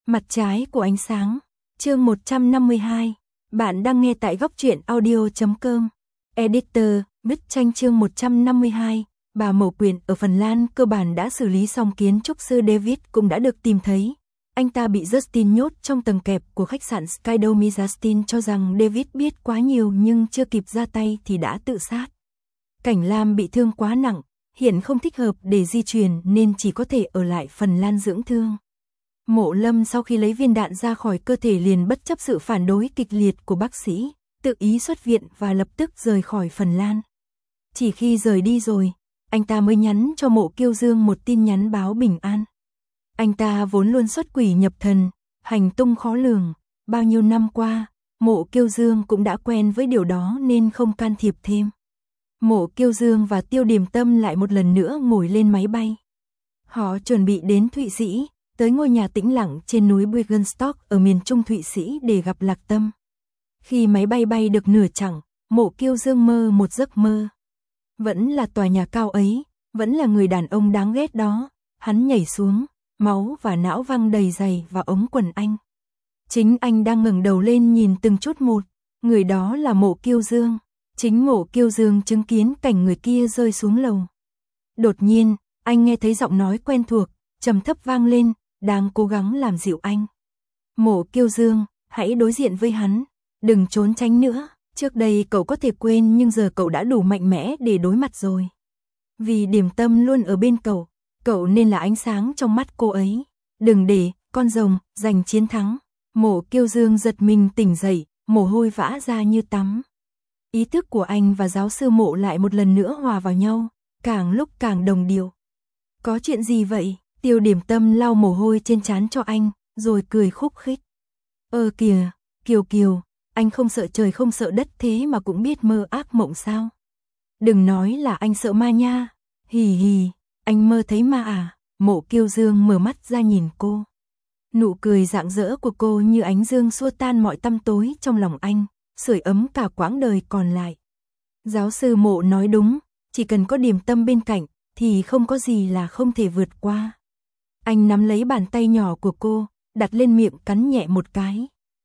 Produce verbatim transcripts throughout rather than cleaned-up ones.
Mặt trái của ánh sáng. Chương một trăm năm mươi hai. Bạn đang nghe tại góc truyện audio chấm com. Editor, bức tranh chương một trăm năm mươi hai. Bà mẫu quyền ở Phần Lan cơ bản đã xử lý xong, kiến trúc sư David cũng đã được tìm thấy. Anh ta bị Justin nhốt trong tầng kẹp của khách sạn Skydome. Justin cho rằng David biết quá nhiều nhưng chưa kịp ra tay thì đã tự sát. Cảnh Lam bị thương quá nặng, hiện không thích hợp để di chuyển nên chỉ có thể ở lại Phần Lan dưỡng thương. Mộ Lâm sau khi lấy viên đạn ra khỏi cơ thể liền bất chấp sự phản đối kịch liệt của bác sĩ, tự ý xuất viện và lập tức rời khỏi Phần Lan. Chỉ khi rời đi rồi, anh ta mới nhắn cho Mộ Kiêu Dương một tin nhắn báo bình an. Anh ta vốn luôn xuất quỷ nhập thần, hành tung khó lường, bao nhiêu năm qua, Mộ Kiêu Dương cũng đã quen với điều đó nên không can thiệp thêm. Mộ Kiêu Dương và Tiêu Điềm Tâm lại một lần nữa ngồi lên máy bay. Họ chuẩn bị đến Thụy Sĩ, tới ngôi nhà tĩnh lặng trên núi Bürgenstock ở miền trung Thụy Sĩ để gặp Lạc Tâm. Khi máy bay bay được nửa chặng, Mộ Kiêu Dương mơ một giấc mơ. Vẫn là tòa nhà cao ấy, vẫn là người đàn ông đáng ghét đó, hắn nhảy xuống, máu và não văng đầy giày và ống quần anh. Chính anh đang ngẩng đầu lên nhìn từng chút một, người đó là Mộ Kiêu Dương. Chính Mộ Kiêu Dương chứng kiến cảnh người kia rơi xuống lầu. Đột nhiên, anh nghe thấy giọng nói quen thuộc, trầm thấp vang lên, đang cố gắng làm dịu anh. Mộ Kiêu Dương, hãy đối diện với hắn, đừng trốn tránh nữa, trước đây cậu có thể quên nhưng giờ cậu đã đủ mạnh mẽ để đối mặt rồi. Vì Điềm Tâm luôn ở bên cậu, cậu nên là ánh sáng trong mắt cô ấy. Đừng để con rồng giành chiến thắng. Mộ Kiêu Dương giật mình tỉnh dậy, mồ hôi vã ra như tắm. Ý thức của anh và giáo sư Mộ lại một lần nữa hòa vào nhau, càng lúc càng đồng điệu. Có chuyện gì vậy? Tiêu Điềm Tâm lau mồ hôi trên trán cho anh, rồi cười khúc khích. Ơ kìa, Kiều Kiều, anh không sợ trời không sợ đất thế mà cũng biết mơ ác mộng sao? Đừng nói là anh sợ ma nha. Hì hì, anh mơ thấy ma à? Mộ Kiêu Dương mở mắt ra nhìn cô. Nụ cười rạng rỡ của cô như ánh dương xua tan mọi tăm tối trong lòng anh, sưởi ấm cả quãng đời còn lại. Giáo sư Mộ nói đúng, chỉ cần có Điềm Tâm bên cạnh, thì không có gì là không thể vượt qua. Anh nắm lấy bàn tay nhỏ của cô, đặt lên miệng cắn nhẹ một cái.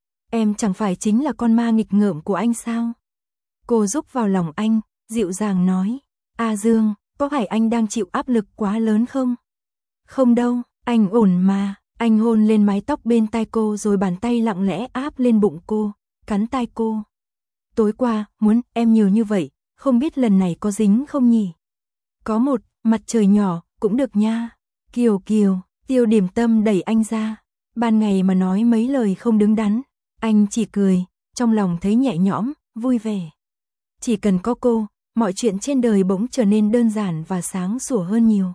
Em chẳng phải chính là con ma nghịch ngợm của anh sao? Cô rúc vào lòng anh, dịu dàng nói. A Dương, có phải anh đang chịu áp lực quá lớn không? Không đâu, anh ổn mà. Anh hôn lên mái tóc bên tai cô rồi bàn tay lặng lẽ áp lên bụng cô, cắn tai cô. Tối qua, muốn em nhiều như vậy, không biết lần này có dính không nhỉ? Có một mặt trời nhỏ, cũng được nha. Kiều Kiều, Tiêu Điềm Tâm đẩy anh ra. Ban ngày mà nói mấy lời không đứng đắn, anh chỉ cười, trong lòng thấy nhẹ nhõm, vui vẻ. Chỉ cần có cô, mọi chuyện trên đời bỗng trở nên đơn giản và sáng sủa hơn nhiều.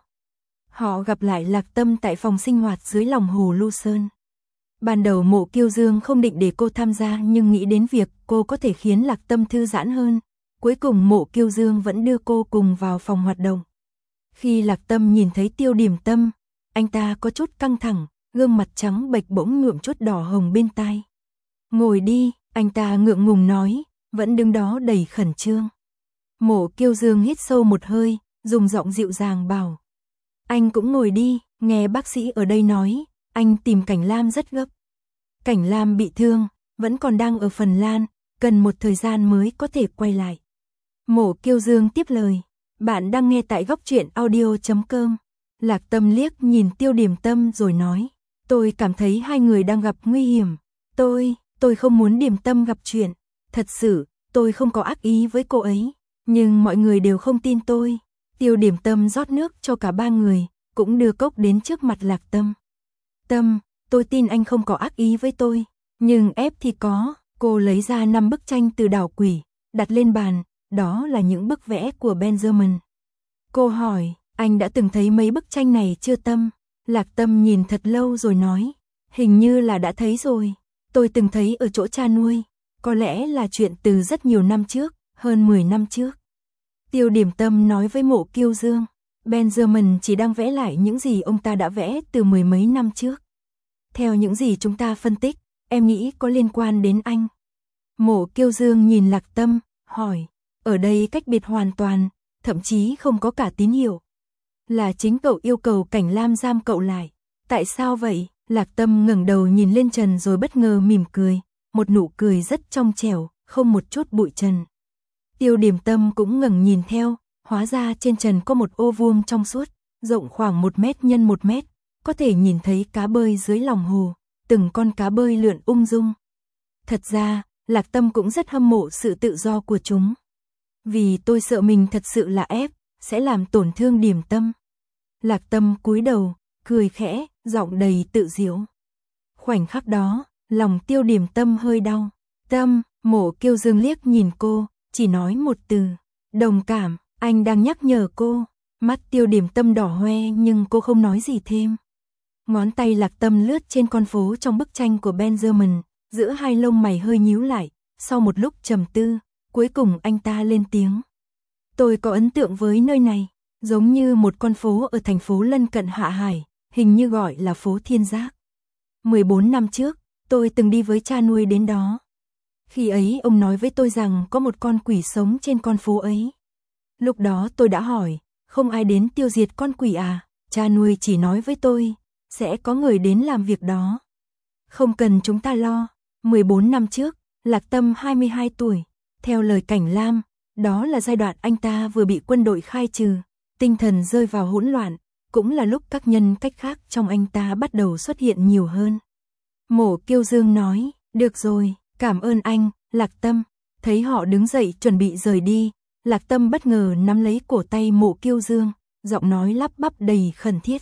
Họ gặp lại Lạc Tâm tại phòng sinh hoạt dưới lòng hồ Lu Sơn. Ban đầu Mộ Kiêu Dương không định để cô tham gia nhưng nghĩ đến việc cô có thể khiến Lạc Tâm thư giãn hơn. Cuối cùng Mộ Kiêu Dương vẫn đưa cô cùng vào phòng hoạt động. Khi Lạc Tâm nhìn thấy Tiêu Điềm Tâm, anh ta có chút căng thẳng, gương mặt trắng bệch bỗng nhuộm chút đỏ hồng bên tai. Ngồi đi, anh ta ngượng ngùng nói, vẫn đứng đó đầy khẩn trương. Mộ Kiêu Dương hít sâu một hơi, dùng giọng dịu dàng bảo. Anh cũng ngồi đi, nghe bác sĩ ở đây nói, anh tìm Cảnh Lam rất gấp. Cảnh Lam bị thương, vẫn còn đang ở Phần Lan, cần một thời gian mới có thể quay lại. Mộ Kiêu Dương tiếp lời, bạn đang nghe tại góc truyện audio chấm com. Lạc Tâm liếc nhìn Tiêu Điềm Tâm rồi nói, tôi cảm thấy hai người đang gặp nguy hiểm. Tôi, tôi không muốn Điềm Tâm gặp chuyện. Thật sự, tôi không có ác ý với cô ấy, nhưng mọi người đều không tin tôi. Tiêu Điềm Tâm rót nước cho cả ba người, cũng đưa cốc đến trước mặt Lạc Tâm. Tâm, tôi tin anh không có ác ý với tôi, nhưng ép thì có. Cô lấy ra năm bức tranh từ đảo quỷ, đặt lên bàn, đó là những bức vẽ của Benjamin. Cô hỏi, anh đã từng thấy mấy bức tranh này chưa Tâm? Lạc Tâm nhìn thật lâu rồi nói, hình như là đã thấy rồi, tôi từng thấy ở chỗ cha nuôi, có lẽ là chuyện từ rất nhiều năm trước, hơn mười năm trước. Tiêu Điềm Tâm nói với Mộ Kiêu Dương, Benjamin chỉ đang vẽ lại những gì ông ta đã vẽ từ mười mấy năm trước. Theo những gì chúng ta phân tích, em nghĩ có liên quan đến anh. Mộ Kiêu Dương nhìn Lạc Tâm, hỏi, ở đây cách biệt hoàn toàn, thậm chí không có cả tín hiệu. Là chính cậu yêu cầu Cảnh Lam giam cậu lại. Tại sao vậy? Lạc Tâm ngẩng đầu nhìn lên trần rồi bất ngờ mỉm cười, một nụ cười rất trong trẻo, không một chút bụi trần. Tiêu Điềm Tâm cũng ngẩng nhìn theo, hóa ra trên trần có một ô vuông trong suốt, rộng khoảng một mét nhân một mét, có thể nhìn thấy cá bơi dưới lòng hồ, từng con cá bơi lượn ung dung. Thật ra, Lạc Tâm cũng rất hâm mộ sự tự do của chúng. Vì tôi sợ mình thật sự là ép, sẽ làm tổn thương Điềm Tâm. Lạc Tâm cúi đầu, cười khẽ, giọng đầy tự giễu. Khoảnh khắc đó, lòng Tiêu Điềm Tâm hơi đau. Tâm, Mộ Kiêu Dương liếc nhìn cô, chỉ nói một từ, đồng cảm, anh đang nhắc nhở cô. Mắt Tiêu Điềm Tâm đỏ hoe nhưng cô không nói gì thêm. Ngón tay Lạc Tâm lướt trên con phố trong bức tranh của Benjamin, giữa hai lông mày hơi nhíu lại, sau một lúc trầm tư, cuối cùng anh ta lên tiếng. Tôi có ấn tượng với nơi này, giống như một con phố ở thành phố lân cận Hạ Hải, hình như gọi là phố Thiên Giác. mười bốn năm trước, tôi từng đi với cha nuôi đến đó. Khi ấy ông nói với tôi rằng có một con quỷ sống trên con phố ấy. Lúc đó tôi đã hỏi, không ai đến tiêu diệt con quỷ à? Cha nuôi chỉ nói với tôi, sẽ có người đến làm việc đó. Không cần chúng ta lo. mười bốn năm trước, Lạc Tâm hai mươi hai tuổi. Theo lời Cảnh Lam, đó là giai đoạn anh ta vừa bị quân đội khai trừ, tinh thần rơi vào hỗn loạn, cũng là lúc các nhân cách khác trong anh ta bắt đầu xuất hiện nhiều hơn. Mộ Kiêu Dương nói, được rồi, cảm ơn anh, Lạc Tâm. Thấy họ đứng dậy chuẩn bị rời đi, Lạc Tâm bất ngờ nắm lấy cổ tay Mộ Kiêu Dương, giọng nói lắp bắp đầy khẩn thiết.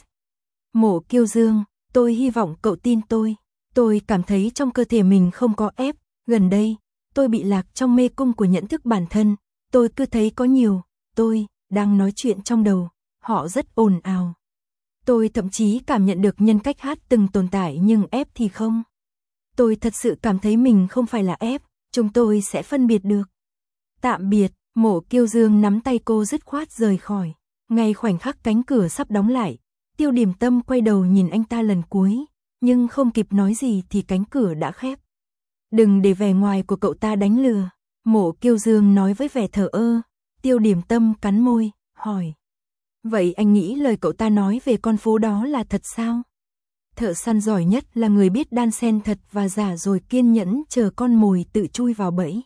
Mộ Kiêu Dương, tôi hy vọng cậu tin tôi. Tôi cảm thấy trong cơ thể mình không có ép, gần đây, tôi bị lạc trong mê cung của nhận thức bản thân, tôi cứ thấy có nhiều, tôi, đang nói chuyện trong đầu, họ rất ồn ào. Tôi thậm chí cảm nhận được nhân cách hát từng tồn tại nhưng ép thì không. Tôi thật sự cảm thấy mình không phải là ép, chúng tôi sẽ phân biệt được. Tạm biệt, Mộ Kiêu Dương nắm tay cô dứt khoát rời khỏi. Ngay khoảnh khắc cánh cửa sắp đóng lại, Tiêu Điềm Tâm quay đầu nhìn anh ta lần cuối, nhưng không kịp nói gì thì cánh cửa đã khép. Đừng để vẻ ngoài của cậu ta đánh lừa, Mộ Kiêu Dương nói với vẻ thờ ơ. Tiêu Điềm Tâm cắn môi, hỏi. Vậy anh nghĩ lời cậu ta nói về con phố đó là thật sao? Thợ săn giỏi nhất là người biết đan xen thật và giả rồi kiên nhẫn chờ con mồi tự chui vào bẫy.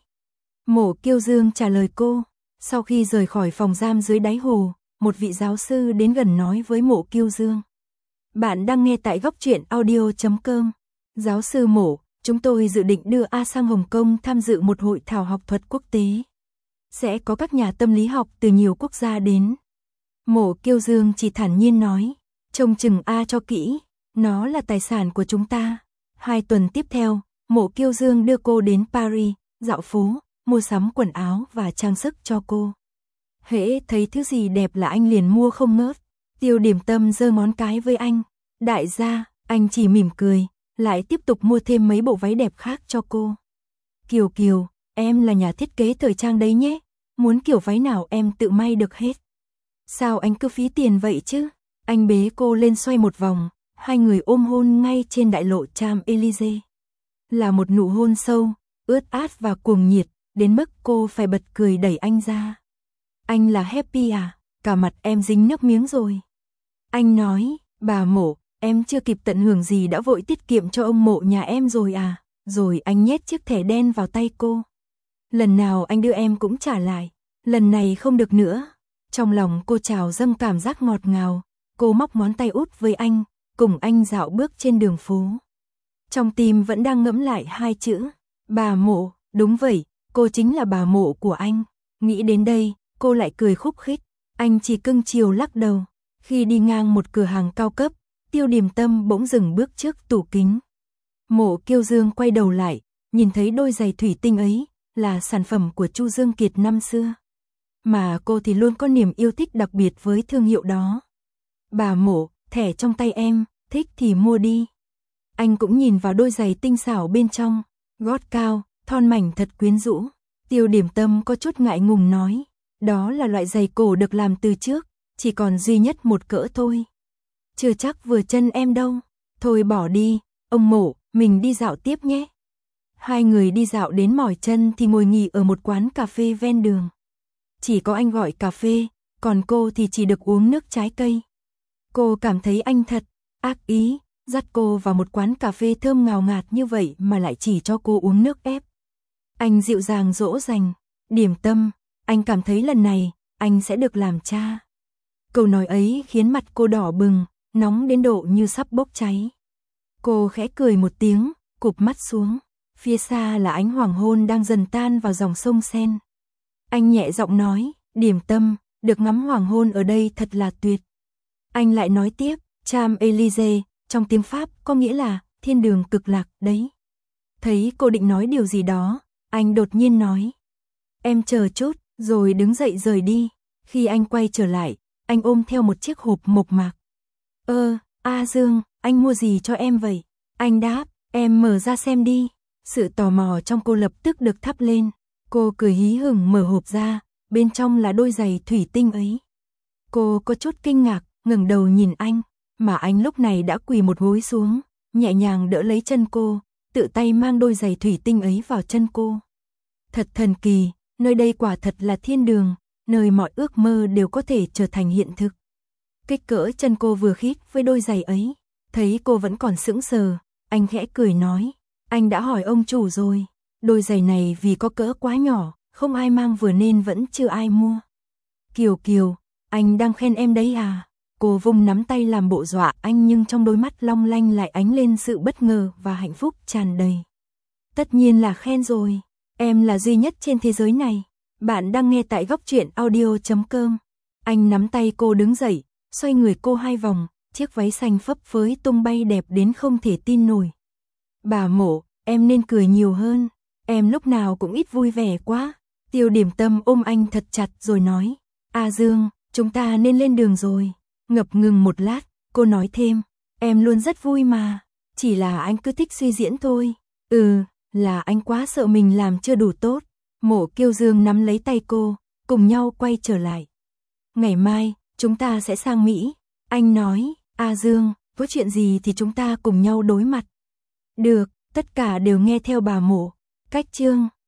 Mộ Kiêu Dương trả lời cô. Sau khi rời khỏi phòng giam dưới đáy hồ, một vị giáo sư đến gần nói với Mộ Kiêu Dương. Bạn đang nghe tại góc truyện audio chấm com. Giáo sư Mộ, chúng tôi dự định đưa A sang Hồng Kông tham dự một hội thảo học thuật quốc tế. Sẽ có các nhà tâm lý học từ nhiều quốc gia đến. Mộ Kiêu Dương chỉ thản nhiên nói, trông chừng A cho kỹ, nó là tài sản của chúng ta. Hai tuần tiếp theo, Mộ Kiêu Dương đưa cô đến Paris, dạo phố, mua sắm quần áo và trang sức cho cô. Hễ thấy thứ gì đẹp là anh liền mua không ngớt. Tiêu Điềm Tâm giơ ngón cái với anh. Đại gia, anh chỉ mỉm cười, lại tiếp tục mua thêm mấy bộ váy đẹp khác cho cô. Kiều Kiều, em là nhà thiết kế thời trang đấy nhé, muốn kiểu váy nào em tự may được hết. Sao anh cứ phí tiền vậy chứ? Anh bế cô lên xoay một vòng, hai người ôm hôn ngay trên đại lộ Champs-Élysées. Là một nụ hôn sâu, ướt át và cuồng nhiệt, đến mức cô phải bật cười đẩy anh ra. Anh là happy à? Cả mặt em dính nước miếng rồi. Anh nói, bà Mộ, em chưa kịp tận hưởng gì đã vội tiết kiệm cho ông Mộ nhà em rồi à? Rồi anh nhét chiếc thẻ đen vào tay cô. Lần nào anh đưa em cũng trả lại, lần này không được nữa. Trong lòng cô trào dâng cảm giác ngọt ngào, cô móc ngón tay út với anh, cùng anh dạo bước trên đường phố. Trong tim vẫn đang ngẫm lại hai chữ, bà Mộ, đúng vậy, cô chính là bà Mộ của anh. Nghĩ đến đây, cô lại cười khúc khích, anh chỉ cưng chiều lắc đầu. Khi đi ngang một cửa hàng cao cấp, Tiêu Điềm Tâm bỗng dừng bước trước tủ kính. Mộ Kiêu Dương quay đầu lại, nhìn thấy đôi giày thủy tinh ấy, là sản phẩm của Chu Dương Kiệt năm xưa. Mà cô thì luôn có niềm yêu thích đặc biệt với thương hiệu đó. Bà Mộ, thẻ trong tay em, thích thì mua đi. Anh cũng nhìn vào đôi giày tinh xảo bên trong, gót cao, thon mảnh thật quyến rũ. Tiêu Điềm Tâm có chút ngại ngùng nói, đó là loại giày cổ được làm từ trước, chỉ còn duy nhất một cỡ thôi. Chưa chắc vừa chân em đâu. Thôi bỏ đi, ông Mộ, mình đi dạo tiếp nhé. Hai người đi dạo đến mỏi chân thì ngồi nghỉ ở một quán cà phê ven đường. Chỉ có anh gọi cà phê, còn cô thì chỉ được uống nước trái cây. Cô cảm thấy anh thật ác ý, dắt cô vào một quán cà phê thơm ngào ngạt như vậy mà lại chỉ cho cô uống nước ép. Anh dịu dàng dỗ dành, Điểm Tâm, anh cảm thấy lần này, anh sẽ được làm cha. Câu nói ấy khiến mặt cô đỏ bừng, nóng đến độ như sắp bốc cháy. Cô khẽ cười một tiếng, cụp mắt xuống, phía xa là ánh hoàng hôn đang dần tan vào dòng sông Sen. Anh nhẹ giọng nói, Điểm Tâm, được ngắm hoàng hôn ở đây thật là tuyệt. Anh lại nói tiếp, Champs-Élysées, trong tiếng Pháp có nghĩa là thiên đường cực lạc đấy. Thấy cô định nói điều gì đó, anh đột nhiên nói, em chờ chút, rồi đứng dậy rời đi. Khi anh quay trở lại, anh ôm theo một chiếc hộp mộc mạc. Ơ, A Dương, anh mua gì cho em vậy? Anh đáp, em mở ra xem đi. Sự tò mò trong cô lập tức được thắp lên. Cô cười hí hửng mở hộp ra, bên trong là đôi giày thủy tinh ấy. Cô có chút kinh ngạc, ngẩng đầu nhìn anh, mà anh lúc này đã quỳ một gối xuống, nhẹ nhàng đỡ lấy chân cô, tự tay mang đôi giày thủy tinh ấy vào chân cô. Thật thần kỳ, nơi đây quả thật là thiên đường, nơi mọi ước mơ đều có thể trở thành hiện thực. Kích cỡ chân cô vừa khít với đôi giày ấy, thấy cô vẫn còn sững sờ, anh khẽ cười nói, anh đã hỏi ông chủ rồi, đôi giày này vì có cỡ quá nhỏ, không ai mang vừa nên vẫn chưa ai mua. Kiều Kiều, anh đang khen em đấy à? Cô vung nắm tay làm bộ dọa anh nhưng trong đôi mắt long lanh lại ánh lên sự bất ngờ và hạnh phúc tràn đầy. Tất nhiên là khen rồi, em là duy nhất trên thế giới này. Bạn đang nghe tại góc truyện audio chấm com. Anh nắm tay cô đứng dậy, xoay người cô hai vòng, chiếc váy xanh phấp phới tung bay đẹp đến không thể tin nổi. Bà Mộ, em nên cười nhiều hơn, em lúc nào cũng ít vui vẻ quá. Tiêu Điểm Tâm ôm anh thật chặt rồi nói, A Dương, chúng ta nên lên đường rồi. Ngập ngừng một lát, cô nói thêm, em luôn rất vui mà, chỉ là anh cứ thích suy diễn thôi. Ừ, là anh quá sợ mình làm chưa đủ tốt. Mộ Kiêu Dương nắm lấy tay cô, cùng nhau quay trở lại. Ngày mai, chúng ta sẽ sang Mỹ. Anh nói, A Dương, có chuyện gì thì chúng ta cùng nhau đối mặt. Được, tất cả đều nghe theo bà Mộ. Cách chương